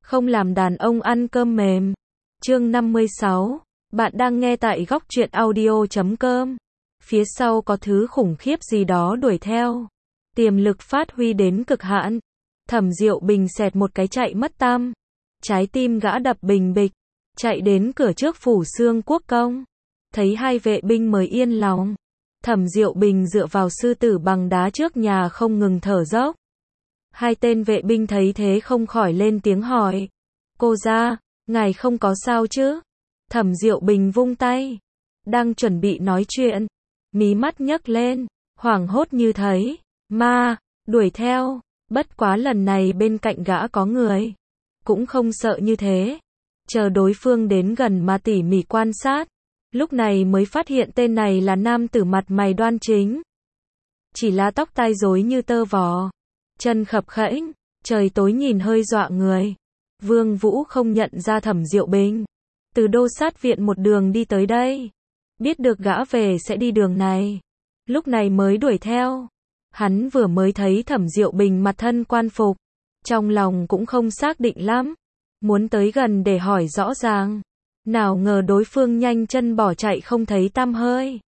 Không làm đàn ông ăn cơm mềm. Chương 56. Bạn đang nghe tại góc truyện audio.com. Phía sau có thứ khủng khiếp gì đó đuổi theo. Tiềm lực phát huy đến cực hạn. Thẩm Diệu Bình xẹt một cái chạy mất tăm. Trái tim gã đập bình bịch. Chạy đến cửa trước phủ Xương Quốc Công. Thấy hai vệ binh mới yên lòng. Thẩm Diệu Bình dựa vào sư tử bằng đá trước nhà không ngừng thở dốc. Hai tên vệ binh thấy thế không khỏi lên tiếng hỏi. Cô gia, ngài không có sao chứ? Thẩm Diệu Bình vung tay. Đang chuẩn bị nói chuyện. Mí mắt nhấc lên. Hoảng hốt như thấy. Ma, đuổi theo. Bất quá lần này bên cạnh gã có người. Cũng không sợ như thế. Chờ đối phương đến gần mà tỉ mỉ quan sát. Lúc này mới phát hiện tên này là nam tử mặt mày đoan chính. Chỉ là tóc tai rối như tơ vò. Chân khập khẽnh, trời tối nhìn hơi dọa người. Vương Vũ không nhận ra Thẩm Diệu Bình. Từ Đô Sát Viện một đường đi tới đây. Biết được gã về sẽ đi đường này. Lúc này mới đuổi theo. Hắn vừa mới thấy Thẩm Diệu Bình mặt thân quan phục. Trong lòng cũng không xác định lắm. Muốn tới gần để hỏi rõ ràng. Nào ngờ đối phương nhanh chân bỏ chạy không thấy tăm hơi.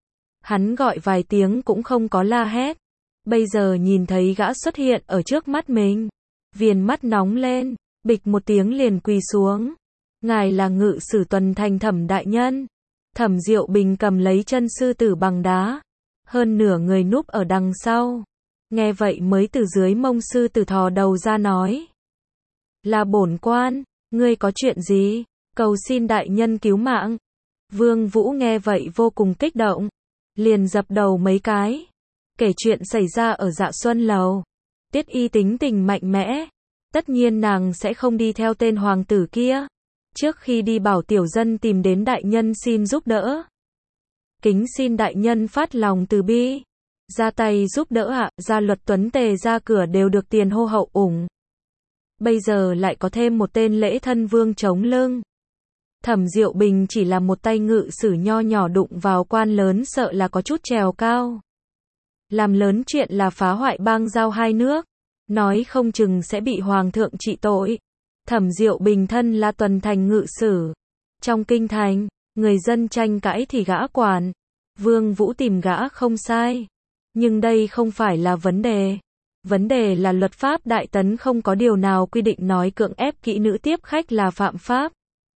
Hắn gọi vài tiếng cũng không có la hét. Bây giờ nhìn thấy gã xuất hiện ở trước mắt mình. Viền mắt nóng lên, bịch một tiếng liền quỳ xuống. Ngài là ngự sử tuần thành Thẩm đại nhân. Thẩm Diệu Bình cầm lấy chân sư tử bằng đá. Hơn nửa người núp ở đằng sau. Nghe vậy mới từ dưới mông sư tử thò đầu ra nói. Là bổn quan, ngươi có chuyện gì? Cầu xin đại nhân cứu mạng. Vương Vũ nghe vậy vô cùng kích động. Liền dập đầu mấy cái. Kể chuyện xảy ra ở Dạ Xuân Lầu. Tiết Y tính tình mạnh mẽ. Tất nhiên nàng sẽ không đi theo tên hoàng tử kia. Trước khi đi bảo tiểu dân tìm đến đại nhân xin giúp đỡ. Kính xin đại nhân phát lòng từ bi. Ra tay giúp đỡ ạ. Gia Luật Tuấn Tề ra cửa đều được tiền hô hậu ủng. Bây giờ lại có thêm một tên lễ thân vương chống lưng. Thẩm Diệu Bình chỉ là một tay ngự sử nho nhỏ đụng vào quan lớn sợ là có chút trèo cao. Làm lớn chuyện là phá hoại bang giao hai nước. Nói không chừng sẽ bị hoàng thượng trị tội. Thẩm Diệu Bình thân là tuần thành ngự sử. Trong kinh thành, người dân tranh cãi thì gã quản. Vương Vũ tìm gã không sai. Nhưng đây không phải là vấn đề. Vấn đề là luật pháp Đại Tấn không có điều nào quy định nói cưỡng ép kỹ nữ tiếp khách là phạm pháp.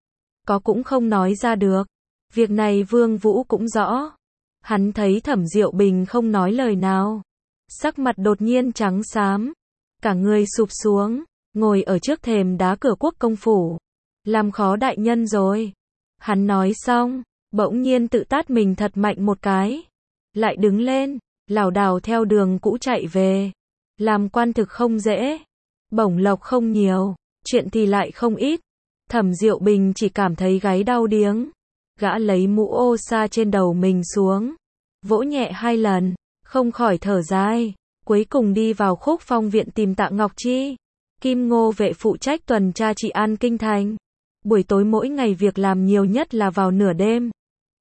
Có cũng không nói ra được. Việc này Vương Vũ cũng rõ. Hắn thấy Thẩm Diệu Bình không nói lời nào. Sắc mặt đột nhiên trắng xám. Cả người sụp xuống. Ngồi ở trước thềm đá cửa quốc công phủ. Làm khó đại nhân rồi. Hắn nói xong. Bỗng nhiên tự tát mình thật mạnh một cái. Lại đứng lên. Lảo đảo theo đường cũ chạy về. Làm quan thực không dễ. Bổng lộc không nhiều. Chuyện thì lại không ít. Thẩm Diệu Bình chỉ cảm thấy gáy đau điếng. Gã lấy mũ ô sa trên đầu mình xuống. Vỗ nhẹ 2 lần. Không khỏi thở dài. Cuối cùng đi vào Khúc Phong viện tìm Tạ Ngọc Chi. Kim Ngô vệ phụ trách tuần tra trị an kinh thành. Buổi tối mỗi ngày việc làm nhiều nhất là vào nửa đêm.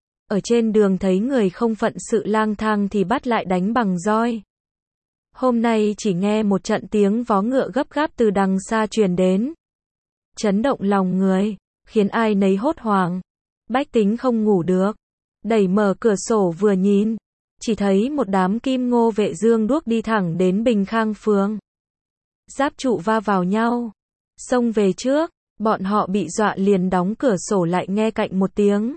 Ở trên đường thấy người không phận sự lang thang thì bắt lại đánh bằng roi. Hôm nay chỉ nghe một trận tiếng vó ngựa gấp gáp từ đằng xa truyền đến. Chấn động lòng người, khiến ai nấy hốt hoảng. Bách tính không ngủ được. Đẩy mở cửa sổ vừa nhìn. Chỉ thấy một đám Kim Ngô vệ dương đuốc đi thẳng đến Bình Khang Phường. Giáp trụ va vào nhau. Xông về trước, bọn họ bị dọa liền đóng cửa sổ lại nghe cạnh một tiếng.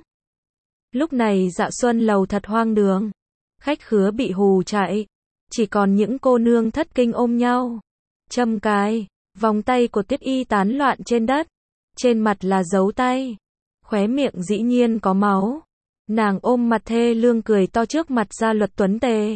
Lúc này Dạ Xuân Lầu thật hoang đường. Khách khứa bị hù chạy. Chỉ còn những cô nương thất kinh ôm nhau. Châm cài, vòng tay của Tiết Y tán loạn trên đất. Trên mặt là dấu tay. Khóe miệng dĩ nhiên có máu. Nàng ôm mặt thê lương cười to trước mặt Gia Luật Tuấn Tề.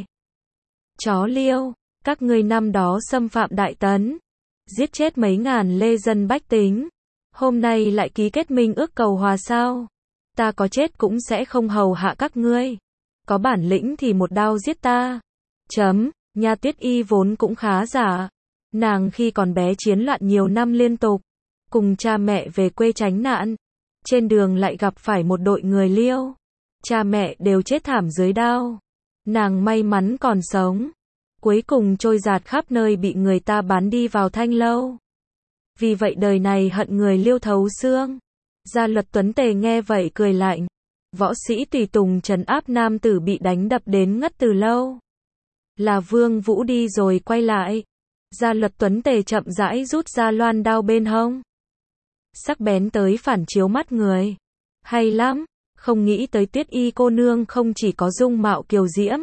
Chó liêu, các ngươi năm đó xâm phạm Đại Tấn. Giết chết mấy ngàn lê dân bách tính. Hôm nay lại ký kết minh ước cầu hòa sao. Ta có chết cũng sẽ không hầu hạ các ngươi. Có bản lĩnh thì một đao giết ta. Nha Tiết Y vốn cũng khá giả. Nàng khi còn bé chiến loạn nhiều năm liên tục. Cùng cha mẹ về quê tránh nạn. Trên đường lại gặp phải một đội người Liêu. Cha mẹ đều chết thảm dưới đao. Nàng may mắn còn sống. Cuối cùng trôi dạt khắp nơi bị người ta bán đi vào Thanh Lâu. vì vậy đời này hận người Liêu thấu xương. Gia Luật Tuấn Tề nghe vậy cười lạnh. Võ sĩ tùy tùng trấn áp nam tử bị đánh đập đến ngất từ lâu. Là Vương Vũ đi rồi quay lại. Gia Luật Tuấn Tề chậm rãi rút ra loan đao bên hông. Sắc bén tới phản chiếu mắt người. Hay lắm, không nghĩ tới Tuyết Y cô nương không chỉ có dung mạo kiều diễm,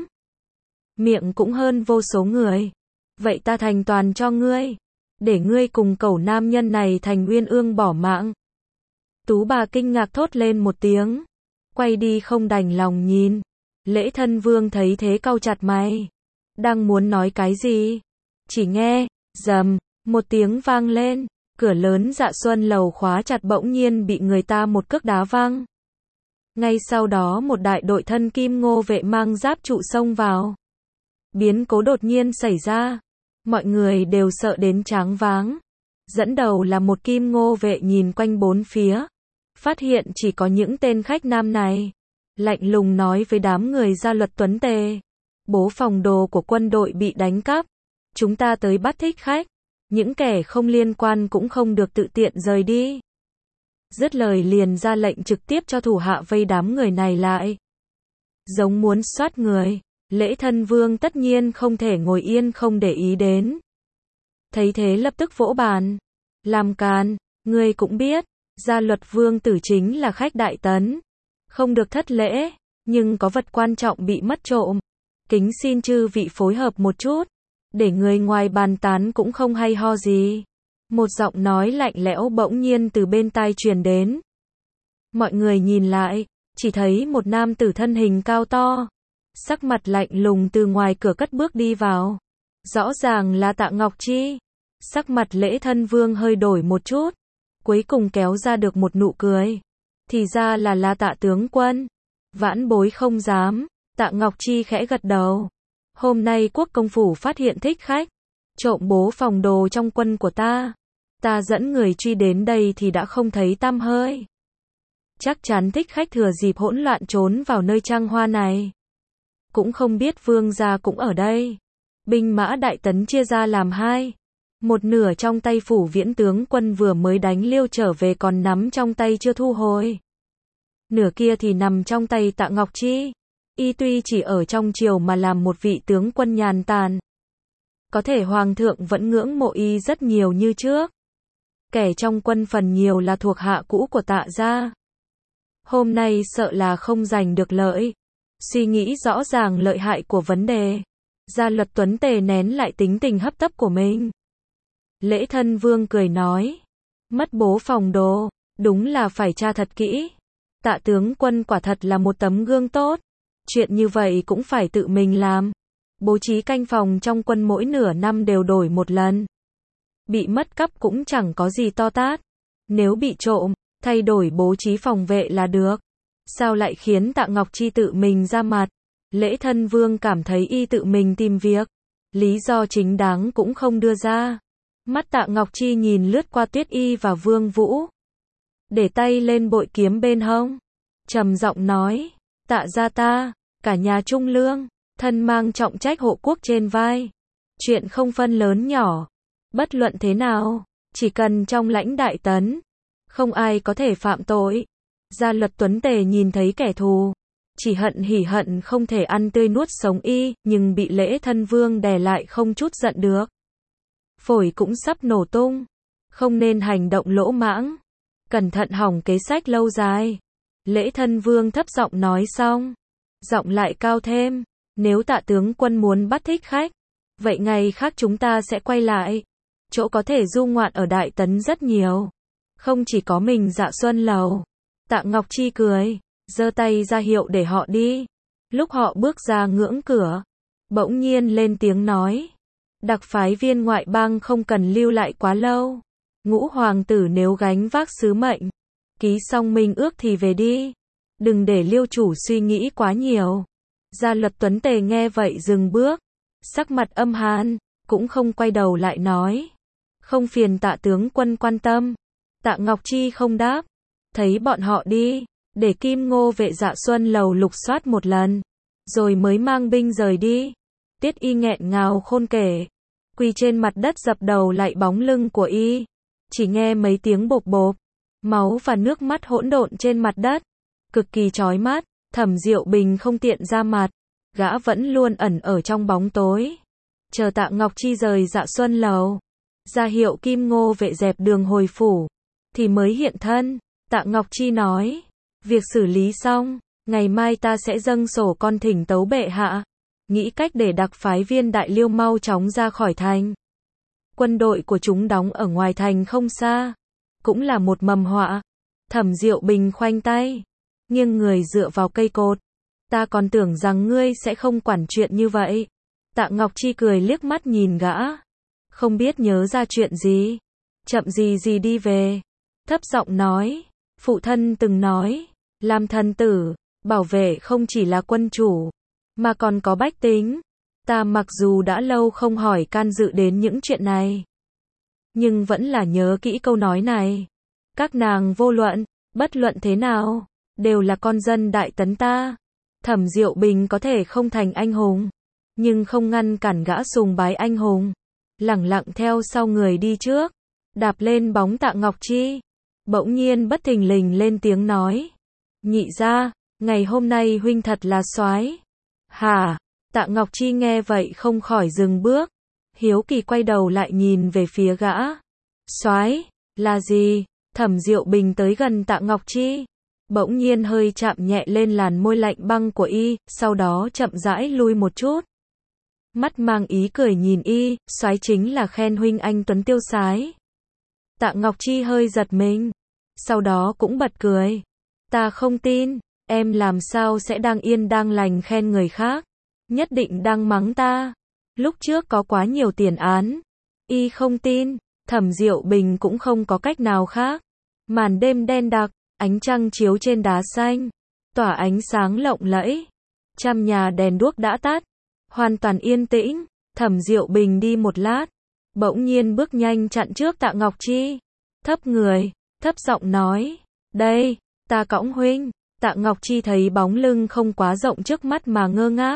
miệng cũng hơn vô số người. Vậy ta thành toàn cho ngươi, để ngươi cùng cẩu nam nhân này thành uyên ương bỏ mạng. Tú bà kinh ngạc thốt lên một tiếng, quay đi không đành lòng nhìn. Lễ Thân Vương thấy thế cau chặt mày, đang muốn nói cái gì, chỉ nghe rầm một tiếng vang lên, cửa lớn Dạ Xuân lầu khóa chặt bỗng nhiên bị người ta một cước đá văng. Ngay sau đó một đại đội thân kim ngô vệ mang giáp trụ xông vào. Biến cố đột nhiên xảy ra, mọi người đều sợ đến choáng váng. Dẫn đầu là một kim ngô vệ nhìn quanh bốn phía, phát hiện chỉ có những tên khách nam này, lạnh lùng nói với đám người Gia Luật Tuấn Tề. Bố phòng đồ của quân đội bị đánh cắp, chúng ta tới bắt thích khách, những kẻ không liên quan cũng không được tự tiện rời đi. Dứt lời liền ra lệnh trực tiếp cho thủ hạ vây đám người này lại. Giống muốn soát người, Lễ Thân Vương tất nhiên không thể ngồi yên không để ý đến. Thấy thế lập tức vỗ bàn. Làm càn, ngươi cũng biết, Gia Luật Vương tử chính là khách Đại Tấn, không được thất lễ, nhưng có vật quan trọng bị mất trộm. Kính xin chư vị phối hợp một chút, để người ngoài bàn tán cũng không hay ho gì. Một giọng nói lạnh lẽo bỗng nhiên từ bên tai truyền đến. Mọi người nhìn lại, chỉ thấy một nam tử thân hình cao to, sắc mặt lạnh lùng từ ngoài cửa cất bước đi vào. Rõ ràng là Tạ Ngọc Chi. Sắc mặt Lễ Thân Vương hơi đổi một chút, cuối cùng kéo ra được một nụ cười. Thì ra là Tạ tướng quân. Vãn bối không dám. Tạ Ngọc Chi khẽ gật đầu. Hôm nay quốc công phủ phát hiện thích khách trộm bố phòng đồ trong quân của ta. Ta dẫn người truy đến đây thì đã không thấy tăm hơi. Chắc chắn thích khách thừa dịp hỗn loạn trốn vào nơi trăng hoa này. Cũng không biết vương gia cũng ở đây. Binh mã Đại Tấn chia ra làm hai. Một nửa trong tay phủ Viễn tướng quân vừa mới đánh Liêu trở về còn nắm trong tay chưa thu hồi. Nửa kia thì nằm trong tay Tạ Ngọc Chi. Y tuy chỉ ở trong triều mà làm một vị tướng quân nhàn tản, có thể hoàng thượng vẫn ngưỡng mộ y rất nhiều như trước. Kẻ trong quân phần nhiều là thuộc hạ cũ của Tạ gia. Hôm nay sợ là không giành được lợi. Suy nghĩ rõ ràng lợi hại của vấn đề, Gia Luật Tuấn Tề nén lại tính tình hấp tấp của mình. Lễ Thân Vương cười nói, mất bố phòng đồ, đúng là phải tra thật kỹ. Tạ tướng quân quả thật là một tấm gương tốt. Chuyện như vậy cũng phải tự mình làm. Bố trí canh phòng trong quân mỗi nửa năm đều đổi một lần. Bị mất cắp cũng chẳng có gì to tát. Nếu bị trộm, thay đổi bố trí phòng vệ là được. Sao lại khiến Tạ Ngọc Chi tự mình ra mặt? Lễ Thân Vương cảm thấy y tự mình tìm việc, lý do chính đáng cũng không đưa ra. Mắt Tạ Ngọc Chi nhìn lướt qua Tuyết Y và Vương Vũ, để tay lên bội kiếm bên hông, trầm giọng nói, Tạ gia ta, cả nhà trung lương, thân mang trọng trách hộ quốc trên vai. Chuyện không phân lớn nhỏ, bất luận thế nào, chỉ cần trong lãnh Đại Tấn, không ai có thể phạm tội. Gia Luật Tuấn Tề nhìn thấy kẻ thù, chỉ hận hỉ hận không thể ăn tươi nuốt sống y, nhưng bị Lễ Thân Vương đè lại không chút giận được. Phổi cũng sắp nổ tung, không nên hành động lỗ mãng, cẩn thận hỏng kế sách lâu dài. Lễ Thân Vương thấp giọng nói xong, giọng lại cao thêm, nếu Tạ tướng quân muốn bắt thích khách, vậy ngày khác chúng ta sẽ quay lại. Chỗ có thể du ngoạn ở Đại Tấn rất nhiều, không chỉ có mình Dạ Xuân lầu. Tạ Ngọc Chi cười, giơ tay ra hiệu để họ đi. Lúc họ bước ra ngưỡng cửa, bỗng nhiên lên tiếng nói, đặc phái viên ngoại bang không cần lưu lại quá lâu. Ngũ hoàng tử nếu gánh vác sứ mệnh, ký xong minh ước thì về đi. Đừng để Liêu chủ suy nghĩ quá nhiều. Gia Luật Tuấn Tề nghe vậy dừng bước, sắc mặt âm hàn, cũng không quay đầu lại nói, không phiền Tạ tướng quân quan tâm. Tạ Ngọc Chi không đáp, thấy bọn họ đi, để Kim Ngô vệ Dạ Xuân lầu lục soát một lần, rồi mới mang binh rời đi. Tiết Y nghẹn ngào khôn kể, quỳ trên mặt đất dập đầu lại bóng lưng của y. chỉ nghe mấy tiếng bộp bộp, máu và nước mắt hỗn độn trên mặt đất, cực kỳ chói mắt. Thẩm Diệu Bình không tiện ra mặt, gã vẫn luôn ẩn ở trong bóng tối, chờ Tạ Ngọc Chi rời Dạ Xuân lầu, ra hiệu Kim Ngô vệ dẹp đường hồi phủ, thì mới hiện thân. Tạ Ngọc Chi nói, việc xử lý xong, ngày mai ta sẽ dâng sổ con thỉnh tấu bệ hạ, nghĩ cách để đặc phái viên Đại Liêu mau chóng ra khỏi thành. Quân đội của chúng đóng ở ngoài thành không xa, cũng là một mầm họa. Thẩm Diệu Bình khoanh tay, nghiêng người dựa vào cây cột. Ta còn tưởng rằng ngươi sẽ không quản chuyện như vậy. Tạ Ngọc Chi cười liếc mắt nhìn gã, không biết nhớ ra chuyện gì, chậm gì đi về, thấp giọng nói, phụ thân từng nói, làm thần tử, bảo vệ không chỉ là quân chủ, mà còn có bách tính. Ta mặc dù đã lâu không hỏi can dự đến những chuyện này, nhưng vẫn là nhớ kỹ câu nói này. Các nàng vô luận, bất luận thế nào, đều là con dân Đại Tấn ta. Thẩm Diệu Bình có thể không thành anh hùng, nhưng không ngăn cản gã sùng bái anh hùng, lẳng lặng theo sau người đi trước, đạp lên bóng Tạ Ngọc Chi. Bỗng nhiên bất thình lình lên tiếng nói, nhị gia, ngày hôm nay huynh thật là soái. Hả? Tạ Ngọc Chi nghe vậy không khỏi dừng bước, hiếu kỳ quay đầu lại nhìn về phía gã. Soái, là gì? Thẩm Diệu Bình tới gần Tạ Ngọc Chi, bỗng nhiên hơi chạm nhẹ lên làn môi lạnh băng của y, sau đó chậm rãi lui một chút. Mắt mang ý cười nhìn y, soái chính là khen huynh anh tuấn tiêu sái. Tạ Ngọc Chi hơi giật mình, sau đó cũng bật cười. Ta không tin, em làm sao sẽ đang yên đang lành khen người khác, nhất định đang mắng ta. Lúc trước có quá nhiều tiền án. Y không tin, Thẩm Diệu Bình cũng không có cách nào khác. Màn đêm đen đặc, ánh trăng chiếu trên đá xanh, tỏa ánh sáng lộng lẫy. Trăm nhà đèn đuốc đã tắt, hoàn toàn yên tĩnh. Thẩm Diệu Bình đi một lát, bỗng nhiên bước nhanh chặn trước Tạ Ngọc Chi, thấp người, thấp giọng nói, đây, ta cõng huynh. Tạ Ngọc Chi thấy bóng lưng không quá rộng trước mắt mà ngơ ngác.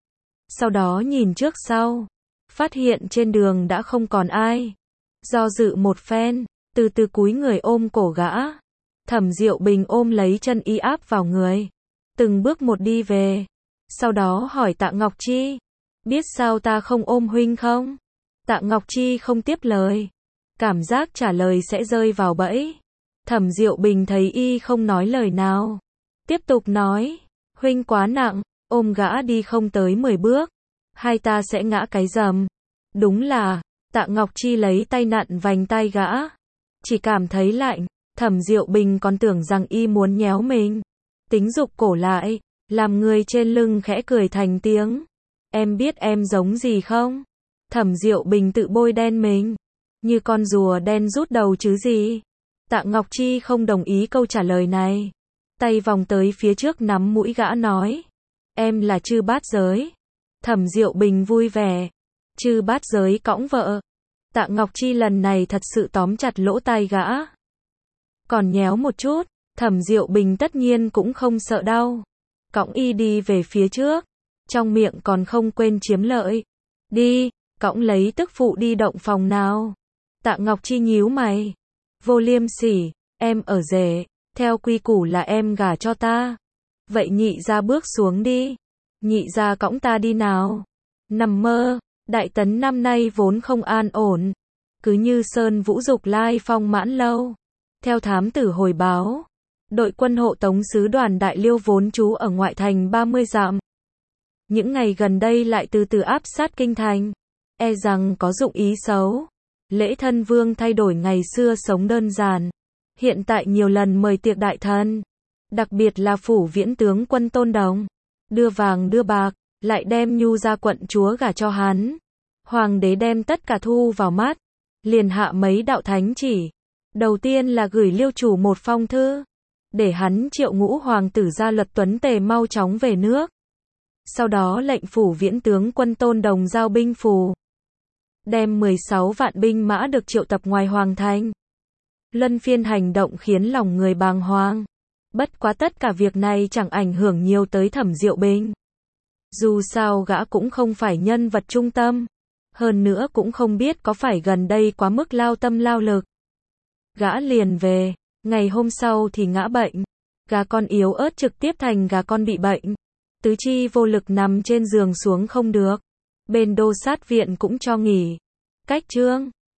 Sau đó nhìn trước sau, phát hiện trên đường đã không còn ai. Do dự một phen, từ từ cúi người ôm cổ gã. Thẩm Diệu Bình ôm lấy chân y áp vào người, từng bước một đi về. Sau đó hỏi Tạ Ngọc Chi, biết sao ta không ôm huynh không? Tạ Ngọc Chi không tiếp lời, cảm giác trả lời sẽ rơi vào bẫy. Thẩm Diệu Bình thấy y không nói lời nào, tiếp tục nói, huynh quá nặng, ôm gã đi không tới 10 bước, hai ta sẽ ngã cái rầm. Đúng là, Tạ Ngọc Chi lấy tay nặn vành tay gã, chỉ cảm thấy lạnh. Thẩm Diệu Bình còn tưởng rằng y muốn nhéo mình, tính giục cổ lại, làm người trên lưng khẽ cười thành tiếng. Em biết em giống gì không? Thẩm Diệu Bình tự bôi đen mình, như con rùa đen rút đầu chứ gì. Tạ Ngọc Chi không đồng ý câu trả lời này, tay vòng tới phía trước nắm mũi gã nói, em là Chư Bát Giới. Thẩm Diệu Bình vui vẻ, Chư Bát Giới cõng vợ. Tạ Ngọc Chi lần này thật sự tóm chặt lỗ tai gã, còn nhéo một chút. Thẩm Diệu Bình tất nhiên cũng không sợ đau, cõng y đi về phía trước, trong miệng còn không quên chiếm lợi. Đi, cõng lấy tức phụ đi động phòng nào. Tạ Ngọc Chi nhíu mày, vô liêm sỉ, em ở rể, theo quy củ là em gả cho ta. Vậy nhị gia bước xuống đi, nhị gia cõng ta đi nào. Nằm mơ, Đại Tấn năm nay vốn không an ổn, cứ như sơn vũ dục lai phong mãn lâu. Theo thám tử hồi báo, đội quân hộ tống sứ đoàn Đại Liêu vốn trú ở ngoại thành 30 dặm. Những ngày gần đây lại từ từ áp sát kinh thành, e rằng có dụng ý xấu. Lễ thân vương thay đổi ngày xưa sống đơn giản, hiện tại nhiều lần mời tiệc đại thần, đặc biệt là phủ viễn tướng quân Tôn Đồng, đưa vàng đưa bạc, lại đem Nhu ra quận chúa gả cho hắn. Hoàng đế đem tất cả thu vào mắt, liền hạ mấy đạo thánh chỉ. Đầu tiên là gửi Liêu chủ một phong thư, để hắn triệu Ngũ hoàng tử gia Luật Tuấn Tề mau chóng về nước. Sau đó lệnh phủ viễn tướng quân Tôn Đồng giao binh phù, đem 16 vạn binh mã được triệu tập ngoài hoàng thành. Luân phiên hành động khiến lòng người bàng hoàng. Bất quá tất cả việc này chẳng ảnh hưởng nhiều tới Thẩm Diệu Bình. Dù sao gã cũng không phải nhân vật trung tâm, hơn nữa cũng không biết có phải gần đây quá mức lao tâm lao lực. Gã liền về. Ngày hôm sau thì ngã bệnh. Gà con yếu ớt trực tiếp thành gà con bị bệnh. Tứ chi vô lực nằm trên giường xuống không được. Bên đô sát viện cũng cho nghỉ. Cách chương